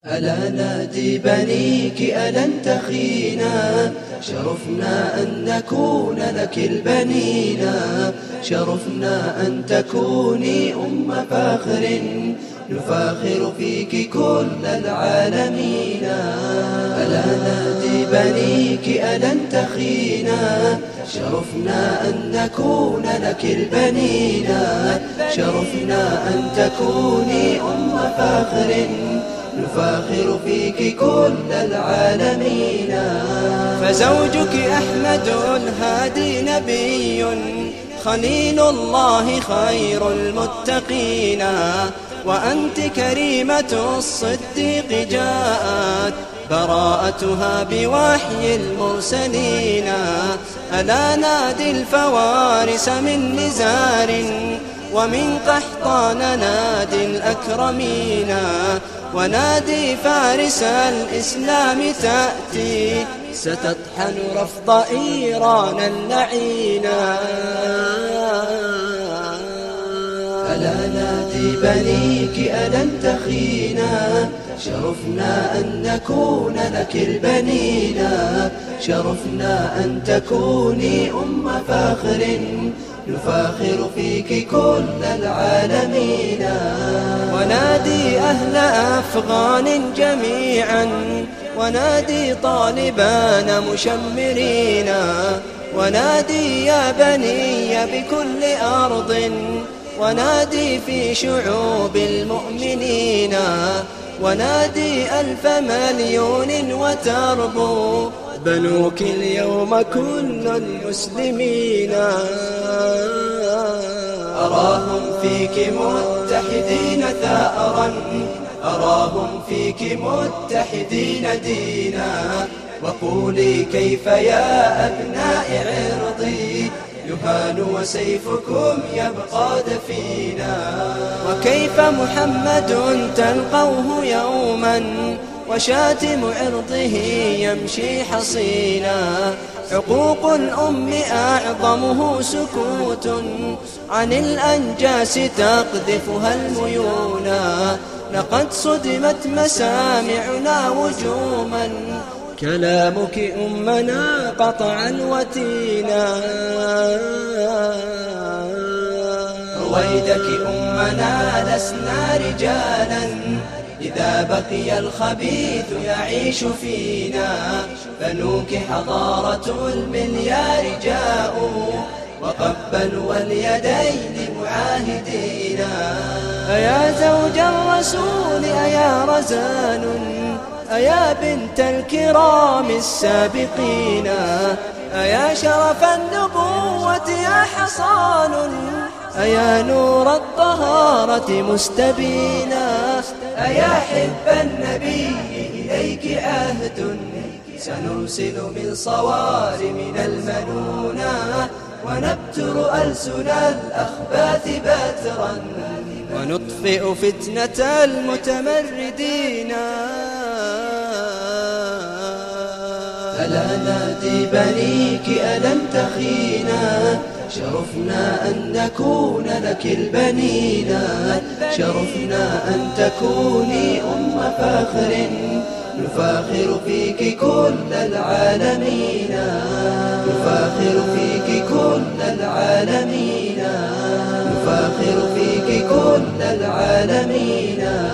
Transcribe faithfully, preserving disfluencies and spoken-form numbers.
ألا نادي بنيك ألن تخينا، شرفنا أن نكون لك البنينا، شرفنا أن تكوني أم فاخر، نفاخر فيك كل العالمين. ألا نادي بنيك ألن تخينا، شرفنا أن نكون لك البنينا، شرفنا أن تكوني أم فاخر، نفاخر فيك كل العالمين. فزوجك أحمد الهادي نبي، خليل الله خير المتقين، وأنت كريمة الصديق جاءت براءتها بوحي المرسلين. ألا نادي الفوارس من نزار، ومن قحطان نادي الأكرمين، ونادي فارس الإسلام تأتي ستطحن رفض إيران اللعينا. ألا نادي بنيك ألن تخينا، شرفنا أن نكون لك البنينا، شرفنا أن تكوني أم فاخر، نفاخر فيك كل العالمين. ونادي أهل أفغان جميعا، ونادي طالبان مشمرين، ونادي يا بني بكل أرض، ونادي في شعوب المؤمنين، ونادي ألف مليون وتربو بنوك اليوم كل المسلمين. أراهم فيك متحدين ثأرا، أراهم فيك متحدين دينا، وقولي كيف يا أبناء عرضي يهان وسيفكم يبقى دفينا. وكيف محمد تلقوه يوما، وشاتم عرضه يمشي حصينا. حقوق الأم أعظمه سكوت، عن الأنجاس تقذفها الميونا. لقد صدمت مسامعنا وجوما، كلامك أمنا قطعا وتينا. رويدك أمنا لسنا رجالا، إذا بقي الخبيث يعيش فينا. بنوك حضارة المليار جاءوا، وقبلوا اليدين معاهدينا. أيا زوج الرسول أيا رزان، أيا بنت الكرام السابقين، أيا شرف النبوة يا حصان، أيا نور الطهارة مستبينا. أيا حب النبي إليك عهد، سنرسل من صوارم المنونة، ونبتر ألسن الأخباث بترا، ونطفئ فتنة المتمردين. ألا نادي بنيك ألن تخينا، شرفنا أن نكون لك البنينا، شرفنا أن تكوني أم فاخر، نفاخر فيك كل العالمين، نفاخر فيك كل العالمين، نفاخر فيك كل العالمين.